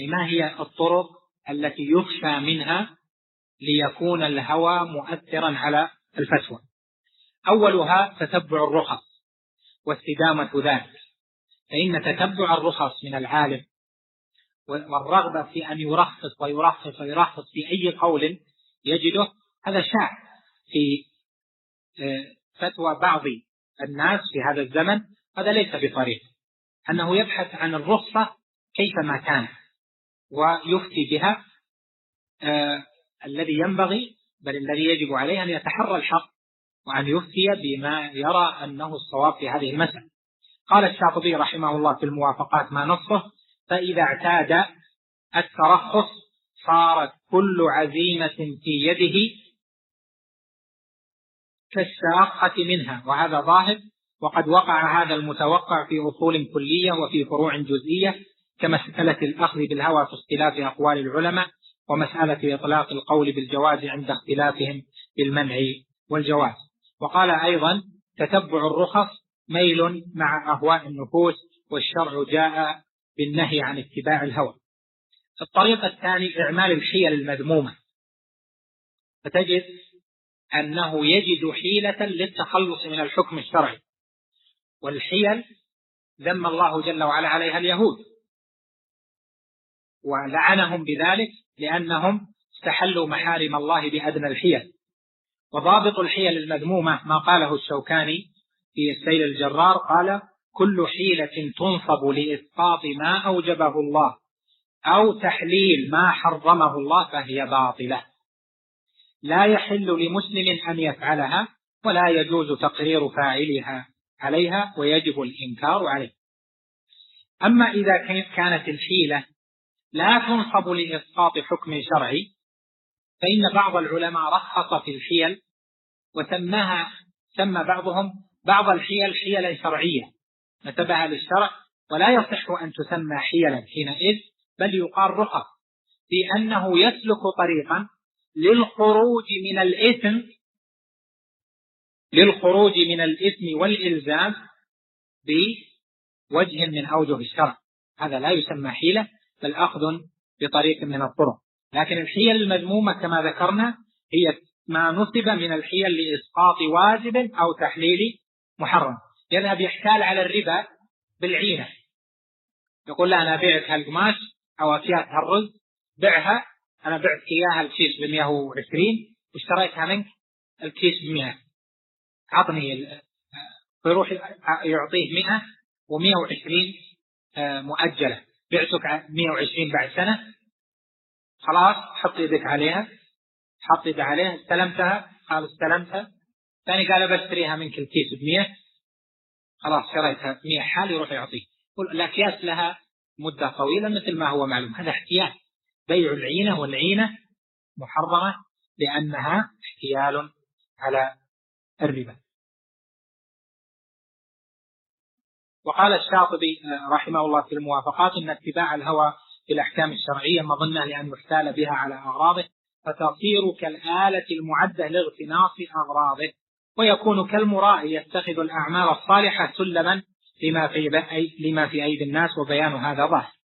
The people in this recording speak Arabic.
ما هي الطرق التي يخشى منها ليكون الهوى مؤثرا على الفتوى؟ أولها تتبع الرخص واستدامة ذلك، فإن تتبع الرخص من العالم والرغبة في أن يرخص ويرخص في أي قول يجده، هذا شاع في فتوى بعض الناس في هذا الزمن. هذا ليس بطريق أنه يبحث عن الرخصة كيفما كان ويفتي بها. الذي ينبغي بل الذي يجب عليه أن يتحرى الحق وأن يفتي بما يرى أنه الصواب في هذه المسألة. قال الشاطبي رحمه الله في الموافقات ما نصه: فإذا اعتاد الترخص صارت كل عزيمة في يده كالشاقة منها، وهذا ظاهر، وقد وقع هذا المتوقع في أصول كلية وفي فروع جزئية، كمسألة الأخذ بالهوى في اختلاف أقوال العلماء، ومسألة إطلاق القول بالجواز عند اختلافهم بالمنع والجواز. وقال أيضا: تتبع الرخص ميل مع أهواء النفوس، والشرع جاء بالنهي عن اتباع الهوى. الطريق الثاني إعمال الحيل المذمومة، فتجد أنه يجد حيلة للتخلص من الحكم الشرعي، والحيل ذم الله جل وعلا عليها اليهود ولعنهم بذلك لأنهم استحلوا محارم الله بأدنى الحيل. وضابط الحيل المذمومة ما قاله الشوكاني في السيل الجرار، قال: كل حيلة تنصب لإسقاط ما أوجبه الله أو تحليل ما حرمه الله فهي باطلة، لا يحل لمسلم أن يفعلها، ولا يجوز تقرير فاعلها عليها، ويجب الإنكار عليه. أما إذا كانت الحيلة لا تنصب لإسقاط حكم شرعي، فإن بعض العلماء رخص في الحيل سمى بعضهم بعض الحيل حيلا شرعية نسبها للشرع، ولا يصح أن تسمى حيلا حينئذ، بل يقال رخص، بأنه يسلك طريقا للخروج من الإثم والإلزام بوجه من أوجه الشرع. هذا لا يسمى حيلة، بل أخذ بطريق من الطرق. لكن الحيل المذمومة كما ذكرنا هي ما نصب من الحيل لإسقاط واجب أو تحليل محرم. يذهب يحتال على الربا بالعينة، يقول لا أنا أبيعك هالقماش أو أكياس هالرز، بعها، أنا بعت إياها الكيس ب120 واشتريتها منك الكيس ب100، عطني. فيروح يعطيه 100 و120 مؤجلة، بعتك 120 بعد سنة، خلاص حط يدك عليها، حط يد عليها، استلمتها، قال استلمتها. ثاني قال بشتريها منك الكيس ب100، خلاص شريتها 100 حال، يروح يعطيه. الأكياس لها مدة طويلة مثل ما هو معلوم. هذا احتيال، بيع العينة، والعينة محرمة لأنها احتيال على الربا. وقال الشاطبي رحمه الله في الموافقات: إن اتباع الهوى في الأحكام الشرعية مظنة لأن يحتال بها على أغراضه، فتصير كالآلة المعدة لاغتناص أغراضه، ويكون كالمرائي يتخذ الأعمال الصالحة سلما لما في أيدي الناس، وبيان هذا ظاهر.